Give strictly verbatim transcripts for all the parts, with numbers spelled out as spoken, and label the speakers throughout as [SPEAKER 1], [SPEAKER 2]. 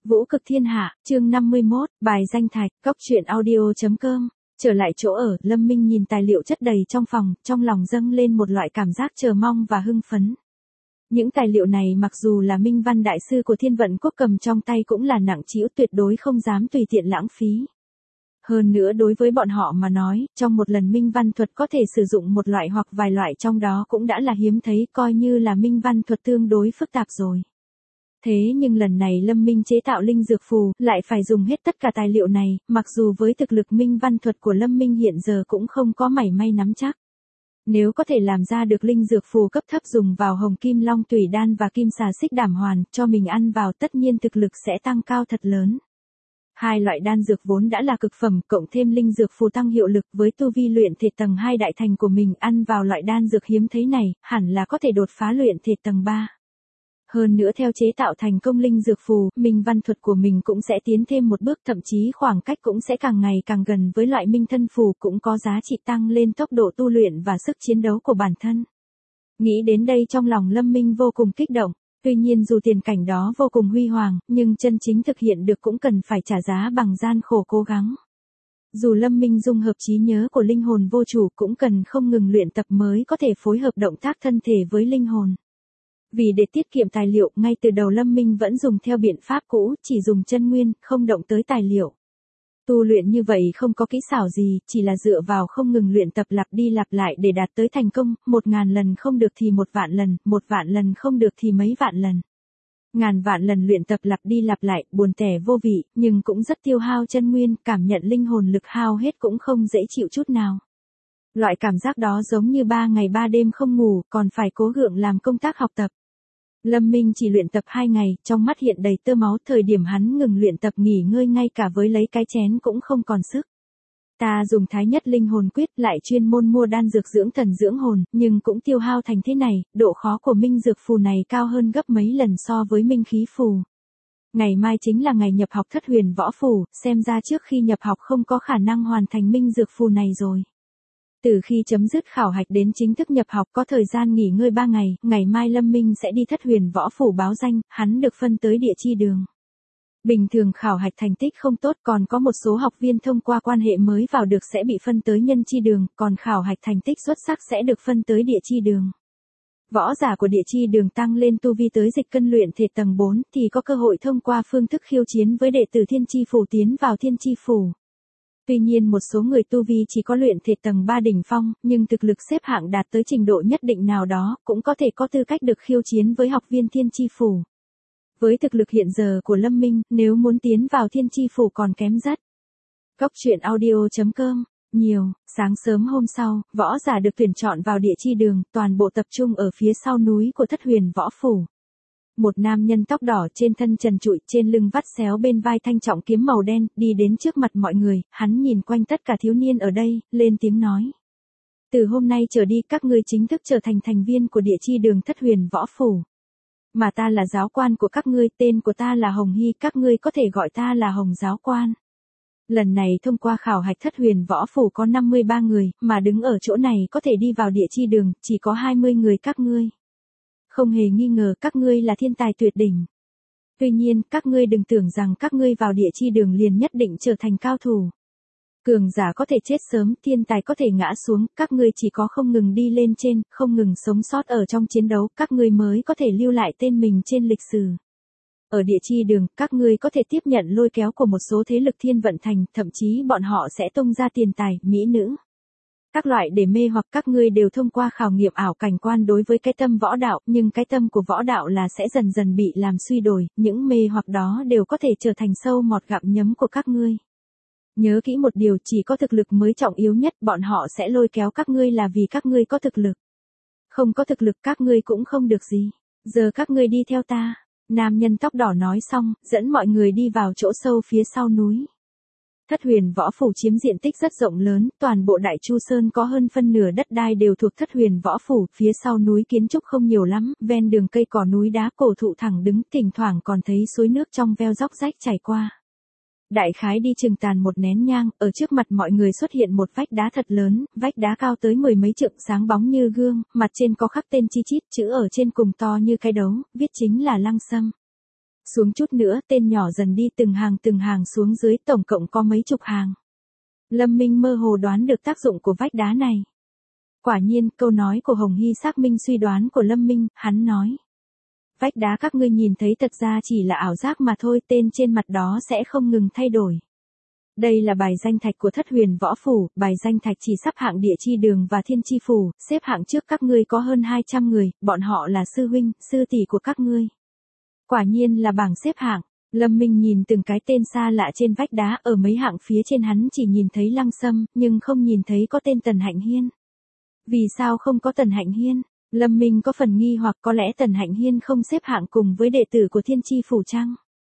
[SPEAKER 1] Vũ cực thiên hạ, chương năm mươi mốt, bài danh thạch, góc truyện audio chấm com. Trở lại chỗ ở, Lâm Minh nhìn tài liệu chất đầy trong phòng, trong lòng dâng lên một loại cảm giác chờ mong và hưng phấn. Những tài liệu này mặc dù là Minh Văn đại sư của Thiên Vận Quốc cầm trong tay cũng là nặng trĩu, tuyệt đối không dám tùy tiện lãng phí. Hơn nữa đối với bọn họ mà nói, trong một lần Minh Văn thuật có thể sử dụng một loại hoặc vài loại trong đó cũng đã là hiếm thấy, coi như là Minh Văn thuật tương đối phức tạp rồi. Thế nhưng lần này Lâm Minh chế tạo linh dược phù, lại phải dùng hết tất cả tài liệu này, mặc dù với thực lực Minh Văn thuật của Lâm Minh hiện giờ cũng không có mảy may nắm chắc. Nếu có thể làm ra được linh dược phù cấp thấp dùng vào hồng kim long tủy đan và kim xà xích đảm hoàn, cho mình ăn vào tất nhiên thực lực sẽ tăng cao thật lớn. Hai loại đan dược vốn đã là cực phẩm, cộng thêm linh dược phù tăng hiệu lực với tu vi luyện thể tầng hai đại thành của mình, ăn vào loại đan dược hiếm thấy này, hẳn là có thể đột phá luyện thể tầng ba. Hơn nữa theo chế tạo thành công linh dược phù, Minh Văn thuật của mình cũng sẽ tiến thêm một bước, thậm chí khoảng cách cũng sẽ càng ngày càng gần với loại Minh thân phù, cũng có giá trị tăng lên tốc độ tu luyện và sức chiến đấu của bản thân. Nghĩ đến đây trong lòng Lâm Minh vô cùng kích động, tuy nhiên dù tiền cảnh đó vô cùng huy hoàng, nhưng chân chính thực hiện được cũng cần phải trả giá bằng gian khổ cố gắng. Dù Lâm Minh dung hợp trí nhớ của linh hồn vô chủ cũng cần không ngừng luyện tập mới có thể phối hợp động tác thân thể với linh hồn. Vì để tiết kiệm tài liệu, ngay từ đầu Lâm Minh vẫn dùng theo biện pháp cũ, chỉ dùng chân nguyên, không động tới tài liệu. Tu luyện như vậy không có kỹ xảo gì, chỉ là dựa vào không ngừng luyện tập lặp đi lặp lại để đạt tới thành công, một ngàn lần không được thì một vạn lần, một vạn lần không được thì mấy vạn lần. Ngàn vạn lần luyện tập lặp đi lặp lại, buồn tẻ vô vị, nhưng cũng rất tiêu hao chân nguyên, cảm nhận linh hồn lực hao hết cũng không dễ chịu chút nào. Loại cảm giác đó giống như ba ngày ba đêm không ngủ, còn phải cố gượng làm công tác học tập. Lâm Minh chỉ luyện tập hai ngày, trong mắt hiện đầy tơ máu, thời điểm hắn ngừng luyện tập nghỉ ngơi ngay cả với lấy cái chén cũng không còn sức. Ta dùng thái nhất linh hồn quyết, lại chuyên môn mua đan dược dưỡng thần dưỡng hồn, nhưng cũng tiêu hao thành thế này, độ khó của minh dược phù này cao hơn gấp mấy lần so với minh khí phù. Ngày mai chính là ngày nhập học thất huyền võ phù, xem ra trước khi nhập học không có khả năng hoàn thành minh dược phù này rồi. Từ khi chấm dứt khảo hạch đến chính thức nhập học có thời gian nghỉ ngơi ba ngày, ngày mai Lâm Minh sẽ đi thất huyền võ phủ báo danh, hắn được phân tới địa chi đường. Bình thường khảo hạch thành tích không tốt, còn có một số học viên thông qua quan hệ mới vào được sẽ bị phân tới nhân chi đường, còn khảo hạch thành tích xuất sắc sẽ được phân tới địa chi đường. Võ giả của địa chi đường tăng lên tu vi tới dịch cân luyện thể tầng bốn thì có cơ hội thông qua phương thức khiêu chiến với đệ tử thiên chi phủ tiến vào thiên chi phủ. Tuy nhiên một số người tu vi chỉ có luyện thể tầng ba đỉnh phong, nhưng thực lực xếp hạng đạt tới trình độ nhất định nào đó, cũng có thể có tư cách được khiêu chiến với học viên thiên chi phủ. Với thực lực hiện giờ của Lâm Minh, nếu muốn tiến vào thiên chi phủ còn kém rất. Góc truyện audio chấm com, nhiều, sáng sớm hôm sau, võ giả được tuyển chọn vào địa chi đường, toàn bộ tập trung ở phía sau núi của thất huyền võ phủ. Một nam nhân tóc đỏ trên thân trần trụi, trên lưng vắt xéo bên vai thanh trọng kiếm màu đen, đi đến trước mặt mọi người, hắn nhìn quanh tất cả thiếu niên ở đây, lên tiếng nói. Từ hôm nay trở đi các ngươi chính thức trở thành thành viên của địa chi đường thất huyền võ phủ. Mà ta là giáo quan của các ngươi, tên của ta là Hồng Hy, các ngươi có thể gọi ta là Hồng giáo quan. Lần này thông qua khảo hạch thất huyền võ phủ có năm mươi ba người, mà đứng ở chỗ này có thể đi vào địa chi đường, chỉ có hai mươi người các ngươi. Không hề nghi ngờ các ngươi là thiên tài tuyệt đỉnh. Tuy nhiên, các ngươi đừng tưởng rằng các ngươi vào địa chi đường liền nhất định trở thành cao thủ. Cường giả có thể chết sớm, thiên tài có thể ngã xuống, các ngươi chỉ có không ngừng đi lên trên, không ngừng sống sót ở trong chiến đấu, các ngươi mới có thể lưu lại tên mình trên lịch sử. Ở địa chi đường, các ngươi có thể tiếp nhận lôi kéo của một số thế lực thiên vận thành, thậm chí bọn họ sẽ tung ra tiền tài, mỹ nữ. Các loại để mê hoặc các ngươi đều thông qua khảo nghiệm ảo cảnh quan đối với cái tâm võ đạo, nhưng cái tâm của võ đạo là sẽ dần dần bị làm suy đổi, những mê hoặc đó đều có thể trở thành sâu mọt gặm nhấm của các ngươi. Nhớ kỹ một điều, chỉ có thực lực mới trọng yếu nhất, bọn họ sẽ lôi kéo các ngươi là vì các ngươi có thực lực. Không có thực lực các ngươi cũng không được gì. Giờ các ngươi đi theo ta. Nam nhân tóc đỏ nói xong, dẫn mọi người đi vào chỗ sâu phía sau núi. Thất huyền võ phủ chiếm diện tích rất rộng lớn, toàn bộ Đại Chu Sơn có hơn phân nửa đất đai đều thuộc thất huyền võ phủ, phía sau núi kiến trúc không nhiều lắm, ven đường cây cỏ núi đá cổ thụ thẳng đứng, thỉnh thoảng còn thấy suối nước trong veo róc rách chảy qua. Đại khái đi chừng tàn một nén nhang, ở trước mặt mọi người xuất hiện một vách đá thật lớn, vách đá cao tới mười mấy trượng sáng bóng như gương, mặt trên có khắc tên chi chít, chữ ở trên cùng to như cái đấu, viết chính là Lăng Sâm. Xuống chút nữa, tên nhỏ dần đi từng hàng từng hàng xuống dưới, tổng cộng có mấy chục hàng. Lâm Minh mơ hồ đoán được tác dụng của vách đá này. Quả nhiên, câu nói của Hồng Hy xác minh suy đoán của Lâm Minh, hắn nói. Vách đá các ngươi nhìn thấy thật ra chỉ là ảo giác mà thôi, tên trên mặt đó sẽ không ngừng thay đổi. Đây là bài danh thạch của Thất Huyền Võ Phủ, bài danh thạch chỉ sắp hạng Địa Chi Đường và Thiên Chi Phủ, xếp hạng trước các ngươi có hơn hai trăm người, bọn họ là sư huynh, sư tỷ của các ngươi. Quả nhiên là bảng xếp hạng. Lâm Minh nhìn từng cái tên xa lạ trên vách đá, ở mấy hạng phía trên hắn chỉ nhìn thấy Lăng Sâm, nhưng không nhìn thấy có tên Tần Hạnh Hiên. Vì sao không có Tần Hạnh Hiên? Lâm Minh có phần nghi hoặc có lẽ Tần Hạnh Hiên không xếp hạng cùng với đệ tử của Thiên Chi Phủ chăng?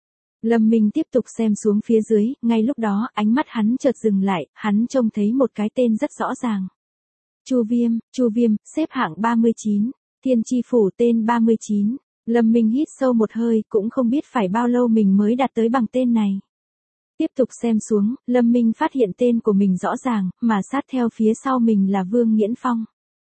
[SPEAKER 1] Lâm Minh tiếp tục xem xuống phía dưới, ngay lúc đó, ánh mắt hắn chợt dừng lại, hắn trông thấy một cái tên rất rõ ràng. Chu Viêm, Chu Viêm, xếp hạng ba mươi chín, Thiên Chi Phủ tên ba mươi chín. Lâm Minh hít sâu một hơi, cũng không biết phải bao lâu mình mới đạt tới bằng tên này. Tiếp tục xem xuống, Lâm Minh phát hiện tên của mình rõ ràng, mà sát theo phía sau mình là Vương Nghiễn Phong.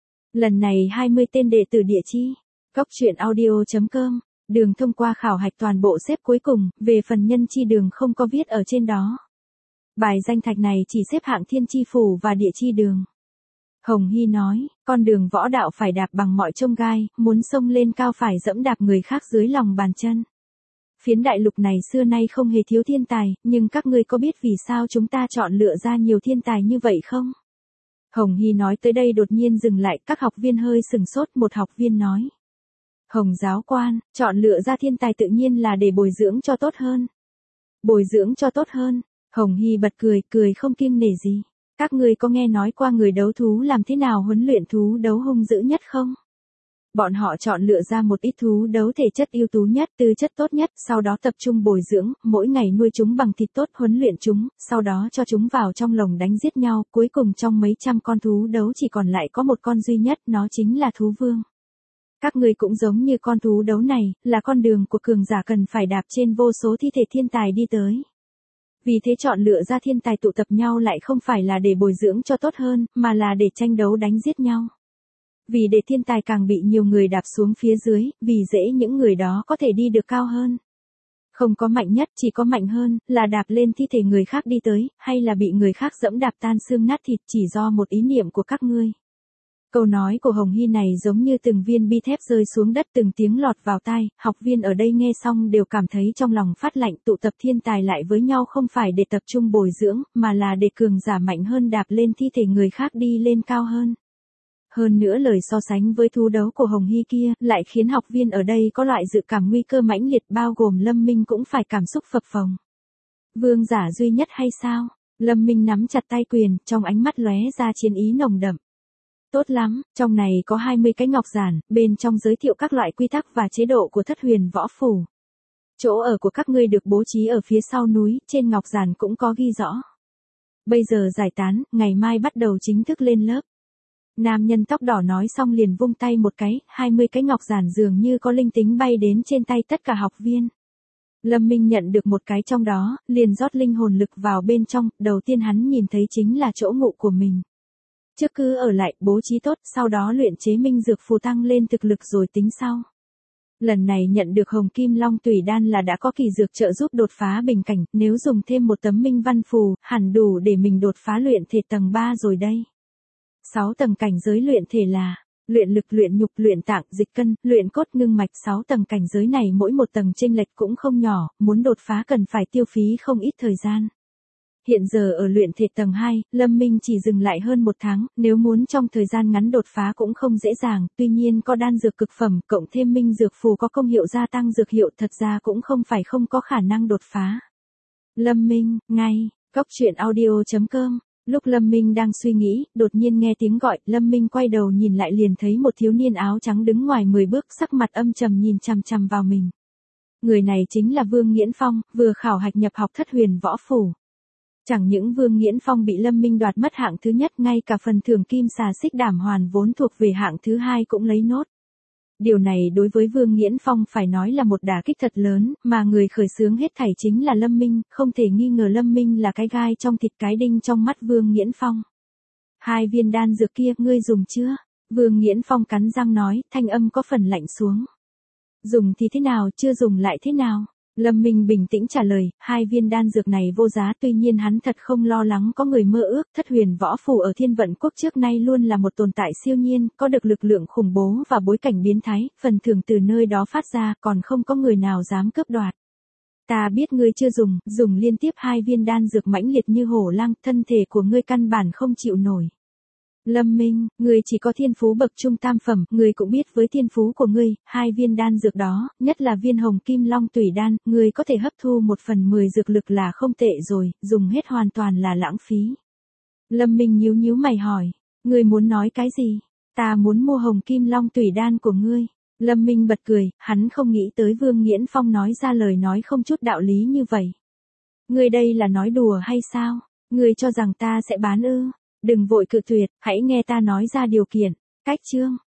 [SPEAKER 1] Lần này hai mươi tên đệ tử Địa Chi. Cốc truyện audio chấm com. Đường thông qua khảo hạch toàn bộ xếp cuối cùng, về phần nhân chi đường không có viết ở trên đó. Bài danh thạch này chỉ xếp hạng Thiên Chi Phủ và Địa Chi Đường. Hồng Hy nói, con đường võ đạo phải đạp bằng mọi chông gai, muốn xông lên cao phải dẫm đạp người khác dưới lòng bàn chân. Phiến đại lục này xưa nay không hề thiếu thiên tài, nhưng các ngươi có biết vì sao chúng ta chọn lựa ra nhiều thiên tài như vậy không? Hồng Hy nói tới đây đột nhiên dừng lại, các học viên hơi sừng sốt, một học viên nói. Hồng giáo quan, chọn lựa ra thiên tài tự nhiên là để bồi dưỡng cho tốt hơn. Bồi dưỡng cho tốt hơn, Hồng Hy bật cười, cười không kiêng nể gì. Các ngươi có nghe nói qua người đấu thú làm thế nào huấn luyện thú đấu hung dữ nhất không? Bọn họ chọn lựa ra một ít thú đấu thể chất ưu tú nhất, tư chất tốt nhất, sau đó tập trung bồi dưỡng, mỗi ngày nuôi chúng bằng thịt tốt, huấn luyện chúng, sau đó cho chúng vào trong lồng đánh giết nhau, cuối cùng trong mấy trăm con thú đấu chỉ còn lại có một con duy nhất, nó chính là thú vương. Các ngươi cũng giống như con thú đấu này, là con đường của cường giả cần phải đạp trên vô số thi thể thiên tài đi tới. Vì thế chọn lựa ra thiên tài tụ tập nhau lại không phải là để bồi dưỡng cho tốt hơn, mà là để tranh đấu đánh giết nhau. Vì để thiên tài càng bị nhiều người đạp xuống phía dưới, vì dễ những người đó có thể đi được cao hơn. Không có mạnh nhất, chỉ có mạnh hơn, là đạp lên thi thể người khác đi tới, hay là bị người khác dẫm đạp tan xương nát thịt chỉ do một ý niệm của các ngươi. Câu nói của Hồng Hy này giống như từng viên bi thép rơi xuống đất, từng tiếng lọt vào tai, học viên ở đây nghe xong đều cảm thấy trong lòng phát lạnh, tụ tập thiên tài lại với nhau không phải để tập trung bồi dưỡng, mà là để cường giả mạnh hơn đạp lên thi thể người khác đi lên cao hơn. Hơn nữa lời so sánh với thú đấu của Hồng Hy kia, lại khiến học viên ở đây có loại dự cảm nguy cơ mãnh liệt, bao gồm Lâm Minh cũng phải cảm xúc phập phồng. Vương giả duy nhất hay sao? Lâm Minh nắm chặt tay quyền, trong ánh mắt lóe ra chiến ý nồng đậm. Tốt lắm, trong này có hai mươi cái ngọc giản, bên trong giới thiệu các loại quy tắc và chế độ của Thất Huyền Võ Phủ. Chỗ ở của các ngươi được bố trí ở phía sau núi, trên ngọc giản cũng có ghi rõ. Bây giờ giải tán, ngày mai bắt đầu chính thức lên lớp. Nam nhân tóc đỏ nói xong liền vung tay một cái, hai mươi cái ngọc giản dường như có linh tính bay đến trên tay tất cả học viên. Lâm Minh nhận được một cái trong đó, liền rót linh hồn lực vào bên trong, đầu tiên hắn nhìn thấy chính là chỗ ngụ của mình. Trước cứ ở lại, bố trí tốt, sau đó luyện chế minh dược phù tăng lên thực lực rồi tính sau. Lần này nhận được Hồng Kim Long Tùy Đan là đã có kỳ dược trợ giúp đột phá bình cảnh, nếu dùng thêm một tấm minh văn phù, hẳn đủ để mình đột phá luyện thể tầng ba rồi đây. sáu tầng cảnh giới luyện thể là luyện lực, luyện nhục, luyện tạng, dịch cân, luyện cốt, ngưng mạch. Sáu tầng cảnh giới này mỗi một tầng chênh lệch cũng không nhỏ, muốn đột phá cần phải tiêu phí không ít thời gian. Hiện giờ ở luyện thể tầng hai, Lâm Minh chỉ dừng lại hơn một tháng, nếu muốn trong thời gian ngắn đột phá cũng không dễ dàng, tuy nhiên có đan dược cực phẩm, cộng thêm minh dược phù có công hiệu gia tăng dược hiệu, thật ra cũng không phải không có khả năng đột phá. Lâm Minh, ngay, cốc truyện audio chấm com. Lúc Lâm Minh đang suy nghĩ, đột nhiên nghe tiếng gọi, Lâm Minh quay đầu nhìn lại liền thấy một thiếu niên áo trắng đứng ngoài mười bước, sắc mặt âm trầm nhìn chằm chằm vào mình. Người này chính là Vương Nghiễn Phong, vừa khảo hạch nhập học Thất Huyền Võ Phủ. Chẳng những Vương Nghiễn Phong bị Lâm Minh đoạt mất hạng thứ nhất, ngay cả phần thưởng kim xà xích đảm hoàn vốn thuộc về hạng thứ hai cũng lấy nốt. Điều này đối với Vương Nghiễn Phong phải nói là một đả kích thật lớn, mà người khởi xướng hết thảy chính là Lâm Minh, không thể nghi ngờ Lâm Minh là cái gai trong thịt, cái đinh trong mắt Vương Nghiễn Phong. Hai viên đan dược kia, ngươi dùng chưa? Vương Nghiễn Phong cắn răng nói, thanh âm có phần lạnh xuống. Dùng thì thế nào, chưa dùng lại thế nào? Lâm Minh bình tĩnh trả lời, hai viên đan dược này vô giá, tuy nhiên hắn thật không lo lắng có người mơ ước. Thất huyền võ phù ở Thiên Vận Quốc trước nay luôn là một tồn tại siêu nhiên, có được lực lượng khủng bố và bối cảnh biến thái, phần thưởng từ nơi đó phát ra, còn không có người nào dám cướp đoạt. Ta biết ngươi chưa dùng, dùng liên tiếp hai viên đan dược mãnh liệt như hổ lang, thân thể của ngươi căn bản không chịu nổi. Lâm Minh, ngươi chỉ có thiên phú bậc trung tam phẩm, ngươi cũng biết với thiên phú của ngươi, hai viên đan dược đó, nhất là viên hồng kim long tủy đan, ngươi có thể hấp thu một phần mười dược lực là không tệ rồi, dùng hết hoàn toàn là lãng phí. Lâm Minh nhíu nhíu mày hỏi, ngươi muốn nói cái gì? Ta muốn mua hồng kim long tủy đan của ngươi. Lâm Minh bật cười, hắn không nghĩ tới Vương Nghiễn Phong nói ra lời nói không chút đạo lý như vậy. Ngươi đây là nói đùa hay sao? Ngươi cho rằng ta sẽ bán ư? Đừng vội cự tuyệt, hãy nghe ta nói ra điều kiện. Cách chương